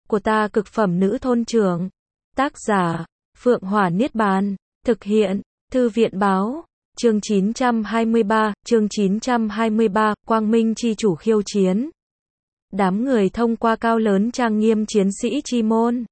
của ta cực phẩm nữ thôn trưởng. Tác giả, Phượng Hỏa Niết Bàn. Thực hiện, Thư viện Báo. Chương 923, Quang Minh chi chủ khiêu chiến. Đám người thông qua cao lớn trang nghiêm chiến sĩ chi môn,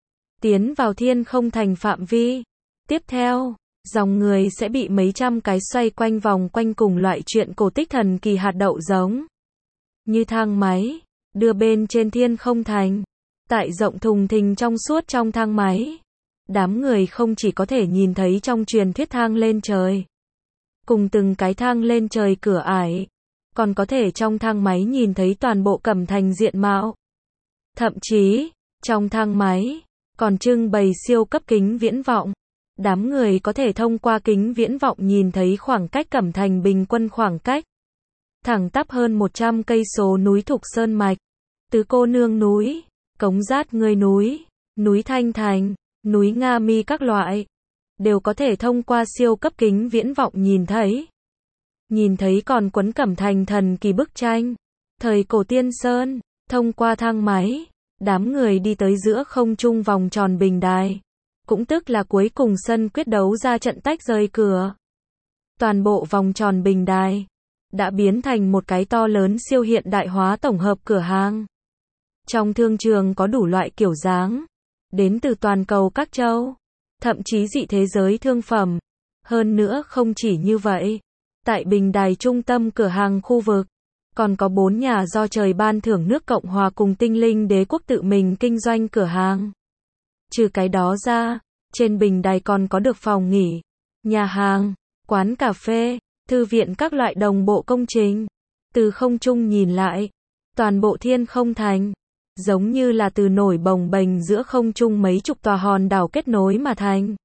tiến vào thiên không thành phạm vi. Tiếp theo, dòng người sẽ bị mấy trăm cái xoay quanh vòng quanh cùng loại chuyện cổ tích thần kỳ hạt đậu giống như thang máy, đưa bên trên thiên không thành. Tại rộng thùng thình trong suốt trong thang máy, đám người không chỉ có thể nhìn thấy trong truyền thuyết thang lên trời, cùng từng cái thang lên trời cửa ải, còn có thể trong thang máy nhìn thấy toàn bộ Cẩm Thành diện mạo. Thậm chí, trong thang máy, còn trưng bày siêu cấp kính viễn vọng. Đám người có thể thông qua kính viễn vọng nhìn thấy khoảng cách Cẩm Thành bình quân khoảng cách thẳng tắp hơn 100 cây số núi Thục Sơn Mạch, Tứ Cô Nương núi, Cống Giát Ngươi núi, núi Thanh Thành, núi Nga Mi các loại, đều có thể thông qua siêu cấp kính viễn vọng nhìn thấy. Nhìn thấy còn quấn Cẩm Thành thần kỳ bức tranh thời cổ Tiên Sơn. Thông qua thang máy, đám người đi tới giữa không trung vòng tròn bình đài, cũng tức là cuối cùng sân quyết đấu ra trận tách rời cửa. Toàn bộ vòng tròn bình đài đã biến thành một cái to lớn siêu hiện đại hóa tổng hợp cửa hàng. Trong thương trường có đủ loại kiểu dáng, đến từ toàn cầu các châu, thậm chí dị thế giới thương phẩm. Hơn nữa không chỉ như vậy, tại bình đài trung tâm cửa hàng khu vực, còn có 4 nhà do trời ban thưởng nước Cộng hòa cùng Tinh Linh Đế quốc tự mình kinh doanh cửa hàng. Trừ cái đó ra, trên bình đài còn có được phòng nghỉ, nhà hàng, quán cà phê, thư viện các loại đồng bộ công trình. Từ không trung nhìn lại, toàn bộ thiên không thành giống như là từ nổi bồng bềnh giữa không trung mấy chục tòa hòn đảo kết nối mà thành.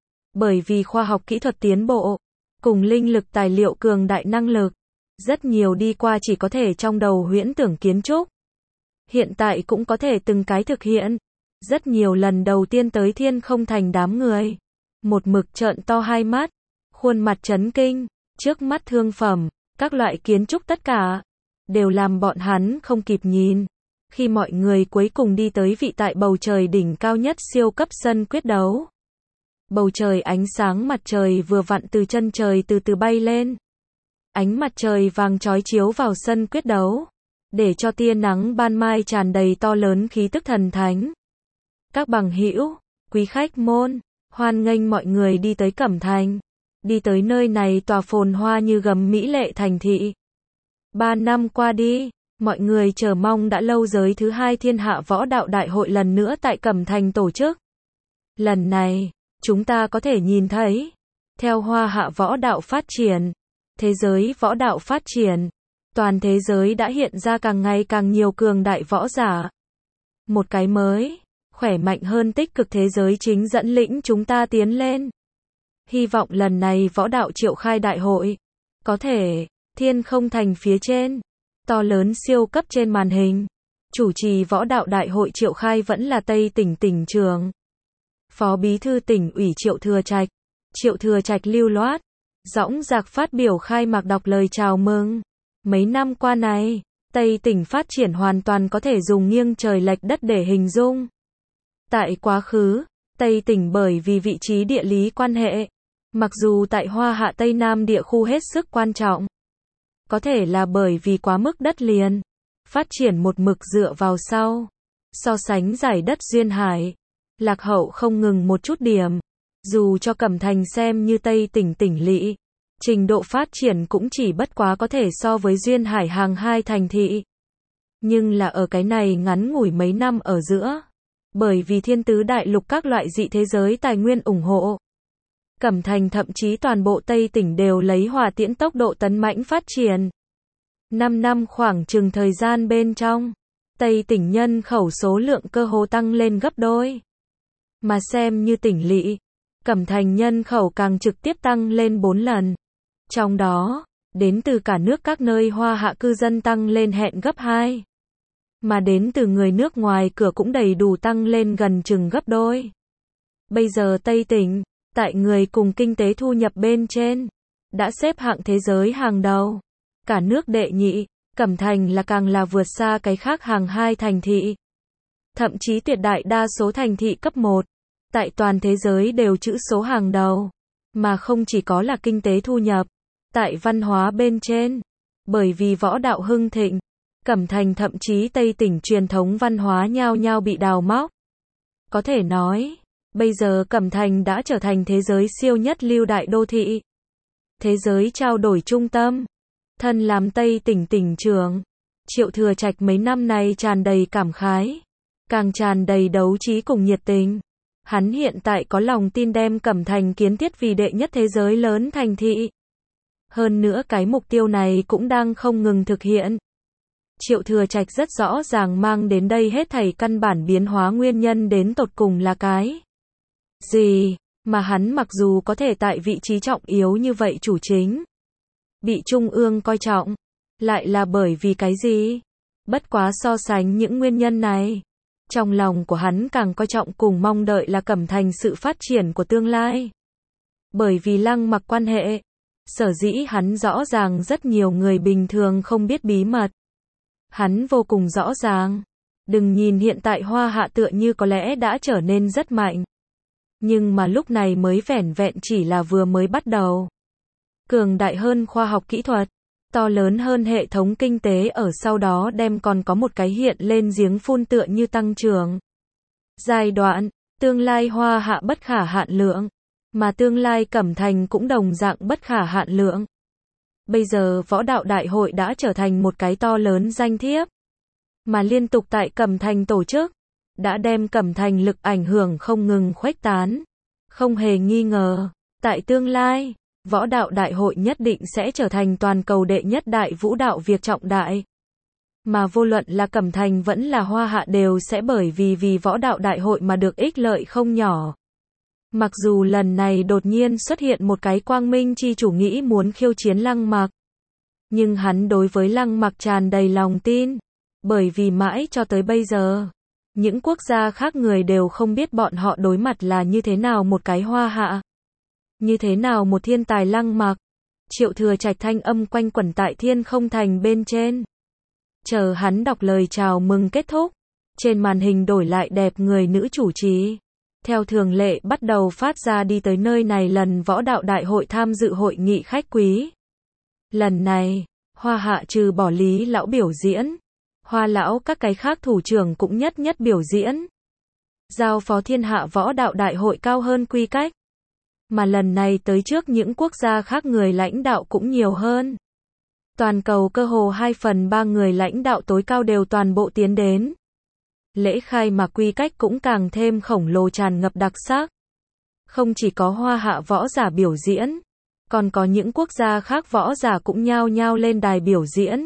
Bởi vì khoa học kỹ thuật tiến bộ, cùng linh lực tài liệu cường đại năng lực, rất nhiều đi qua chỉ có thể trong đầu huyễn tưởng kiến trúc, hiện tại cũng có thể từng cái thực hiện. Rất nhiều lần đầu tiên tới thiên không thành đám người, một mực trợn to hai mắt, khuôn mặt chấn kinh, trước mắt thương phẩm, các loại kiến trúc tất cả, đều làm bọn hắn không kịp nhìn. Khi mọi người cuối cùng đi tới vị tại bầu trời đỉnh cao nhất siêu cấp sân quyết đấu. Bầu trời ánh sáng mặt trời vừa vặn từ chân trời từ từ bay lên. Ánh mặt trời vàng chói chiếu vào sân quyết đấu, để cho tia nắng ban mai tràn đầy to lớn khí tức thần thánh. Các bằng hữu, quý khách môn, hoan nghênh mọi người đi tới Cẩm Thành, đi tới nơi này tòa phồn hoa như gấm mỹ lệ thành thị. 3 năm qua đi, mọi người chờ mong đã lâu giới thứ 2 Thiên Hạ Võ Đạo Đại hội lần nữa tại Cẩm Thành tổ chức. Lần này, chúng ta có thể nhìn thấy, theo Hoa Hạ võ đạo phát triển, thế giới võ đạo phát triển, toàn thế giới đã hiện ra càng ngày càng nhiều cường đại võ giả. Một cái mới, khỏe mạnh hơn tích cực thế giới chính dẫn lĩnh chúng ta tiến lên. Hy vọng lần này võ đạo triệu khai đại hội, có thể, thiên không thành phía trên, to lớn siêu cấp trên màn hình, chủ trì võ đạo đại hội triệu khai vẫn là Tây tỉnh tỉnh trưởng, Phó Bí thư tỉnh ủy Triệu Thừa Trạch. Triệu Thừa Trạch lưu loát, dõng dạc phát biểu khai mạc đọc lời chào mừng. Mấy năm qua này, Tây tỉnh phát triển hoàn toàn có thể dùng nghiêng trời lệch đất để hình dung. Tại quá khứ, Tây tỉnh bởi vì vị trí địa lý quan hệ, mặc dù tại Hoa Hạ Tây Nam địa khu hết sức quan trọng, có thể là bởi vì quá mức đất liền, phát triển một mực dựa vào sau, so sánh giải đất duyên hải, lạc hậu không ngừng một chút điểm. Dù cho Cẩm Thành xem như Tây tỉnh tỉnh lỵ, trình độ phát triển cũng chỉ bất quá có thể so với duyên hải hàng 2 thành thị. Nhưng là ở cái này ngắn ngủi mấy năm ở giữa, bởi vì thiên tứ đại lục các loại dị thế giới tài nguyên ủng hộ, Cẩm Thành thậm chí toàn bộ Tây tỉnh đều lấy hỏa tiễn tốc độ tấn mãnh phát triển. 5 năm khoảng chừng thời gian bên trong, Tây tỉnh nhân khẩu số lượng cơ hồ tăng lên gấp đôi. Mà xem như tỉnh lỵ, Cẩm Thành nhân khẩu càng trực tiếp tăng lên 4 lần. Trong đó, đến từ cả nước các nơi Hoa Hạ cư dân tăng lên hẹn gấp 2. Mà đến từ người nước ngoài cửa cũng đầy đủ tăng lên gần chừng gấp đôi. Bây giờ Tây tỉnh, tại người cùng kinh tế thu nhập bên trên, đã xếp hạng thế giới hàng đầu. Cả nước đệ nhị, Cẩm Thành là càng là vượt xa cái khác hàng 2 thành thị. Thậm chí tuyệt đại đa số thành thị cấp 1 tại toàn thế giới đều trữ số hàng đầu, mà không chỉ có là kinh tế thu nhập, tại văn hóa bên trên, bởi vì võ đạo hưng thịnh, Cẩm Thành thậm chí Tây tỉnh truyền thống văn hóa nhao nhao bị đào móc. Có thể nói, bây giờ Cẩm Thành đã trở thành thế giới siêu nhất lưu đại đô thị, thế giới trao đổi trung tâm. Thân làm Tây tỉnh tỉnh trưởng, Triệu Thừa Trạch mấy năm nay tràn đầy cảm khái, càng tràn đầy đấu trí cùng nhiệt tình. Hắn hiện tại có lòng tin đem Cẩm Thành kiến thiết vì đệ nhất thế giới lớn thành thị. Hơn nữa cái mục tiêu này cũng đang không ngừng thực hiện. Triệu Thừa Trạch rất rõ ràng mang đến đây hết thảy căn bản biến hóa nguyên nhân đến tột cùng là cái gì, mà hắn mặc dù có thể tại vị trí trọng yếu như vậy chủ chính, bị Trung ương coi trọng, lại là bởi vì cái gì? Bất quá so sánh những nguyên nhân này, trong lòng của hắn càng coi trọng cùng mong đợi là Cẩm Thành sự phát triển của tương lai. Bởi vì Lăng Mặc quan hệ, sở dĩ hắn rõ ràng rất nhiều người bình thường không biết bí mật. Hắn vô cùng rõ ràng. Đừng nhìn hiện tại Hoa Hạ tựa như có lẽ đã trở nên rất mạnh. Nhưng mà lúc này mới vẻn vẹn chỉ là vừa mới bắt đầu. Cường đại hơn khoa học kỹ thuật, to lớn hơn hệ thống kinh tế ở sau đó đem còn có một cái hiện lên giếng phun tựa như tăng trưởng. Giai đoạn, tương lai Hoa Hạ bất khả hạn lượng, mà tương lai Cẩm Thành cũng đồng dạng bất khả hạn lượng. Bây giờ võ đạo đại hội đã trở thành một cái to lớn danh thiếp, mà liên tục tại Cẩm Thành tổ chức, đã đem Cẩm Thành lực ảnh hưởng không ngừng khuếch tán. Không hề nghi ngờ, tại tương lai, võ đạo đại hội nhất định sẽ trở thành toàn cầu đệ nhất đại vũ đạo việc trọng đại. Mà vô luận là Cẩm Thành vẫn là Hoa Hạ đều sẽ bởi vì võ đạo đại hội mà được ích lợi không nhỏ. Mặc dù lần này đột nhiên xuất hiện một cái quang minh chi chủ nghĩ muốn khiêu chiến Lăng Mặc, nhưng hắn đối với Lăng Mặc tràn đầy lòng tin, bởi vì mãi cho tới bây giờ, những quốc gia khác người đều không biết bọn họ đối mặt là như thế nào một cái Hoa Hạ, như thế nào một thiên tài Lăng Mặc. Triệu Thừa Trạch thanh âm quanh quẩn tại Thiên Không Thành bên trên. Chờ hắn đọc lời chào mừng kết thúc, trên màn hình đổi lại đẹp người nữ chủ trì. Theo thường lệ bắt đầu phát ra đi tới nơi này lần võ đạo đại hội tham dự hội nghị khách quý. Lần này, Hoa Hạ trừ bỏ Lý lão biểu diễn, Hoa lão các cái khác thủ trưởng cũng nhất nhất biểu diễn. Giao phó thiên hạ võ đạo đại hội cao hơn quy cách. Mà lần này tới trước những quốc gia khác người lãnh đạo cũng nhiều hơn. Toàn cầu cơ hồ 2/3 người lãnh đạo tối cao đều toàn bộ tiến đến. Lễ khai mạc quy cách cũng càng thêm khổng lồ tràn ngập đặc sắc. Không chỉ có Hoa Hạ võ giả biểu diễn, còn có những quốc gia khác võ giả cũng nhao nhao lên đài biểu diễn.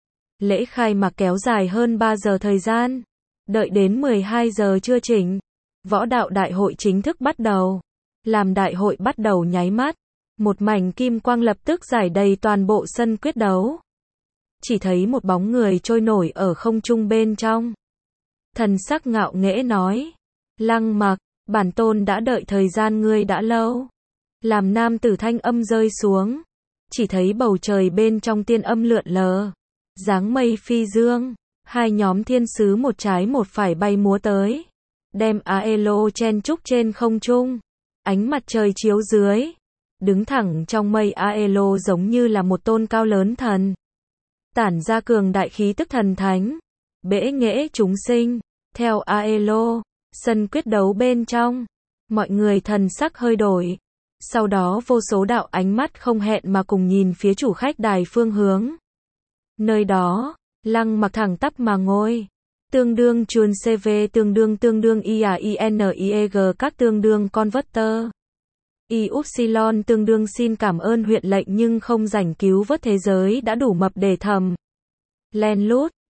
Lễ khai mạc kéo dài hơn 3 giờ thời gian. Đợi đến 12 giờ trưa chỉnh, võ đạo đại hội chính thức bắt đầu. Làm đại hội bắt đầu nháy mắt, một mảnh kim quang lập tức rải đầy toàn bộ sân quyết đấu. Chỉ thấy một bóng người trôi nổi ở không trung bên trong. Thần sắc ngạo nghễ nói, Lăng Mặc, bản tôn đã đợi thời gian ngươi đã lâu. Làm nam tử thanh âm rơi xuống, chỉ thấy bầu trời bên trong tiên âm lượn lờ, dáng mây phi dương, hai nhóm thiên sứ một trái một phải bay múa tới, đem Aelo chen trúc trên không trung. Ánh mặt trời chiếu dưới, đứng thẳng trong mây Aelo giống như là một tôn cao lớn thần, tản ra cường đại khí tức thần thánh, bẽ nghễ chúng sinh. Theo Aelo, sân quyết đấu bên trong, mọi người thần sắc hơi đổi. Sau đó vô số đạo ánh mắt không hẹn mà cùng nhìn phía chủ khách đài phương hướng. Nơi đó, Lăng Mặc thẳng tắp mà ngồi. Tương đương chuồn CV tương đương IAINIEG các tương đương converter. Y-upsilon tương đương xin cảm ơn huyện lệnh nhưng không rảnh cứu vớt thế giới đã đủ mập để thầm. Len lút,